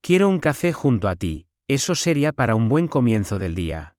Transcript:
Quiero un café junto a ti, eso sería para un buen comienzo del día.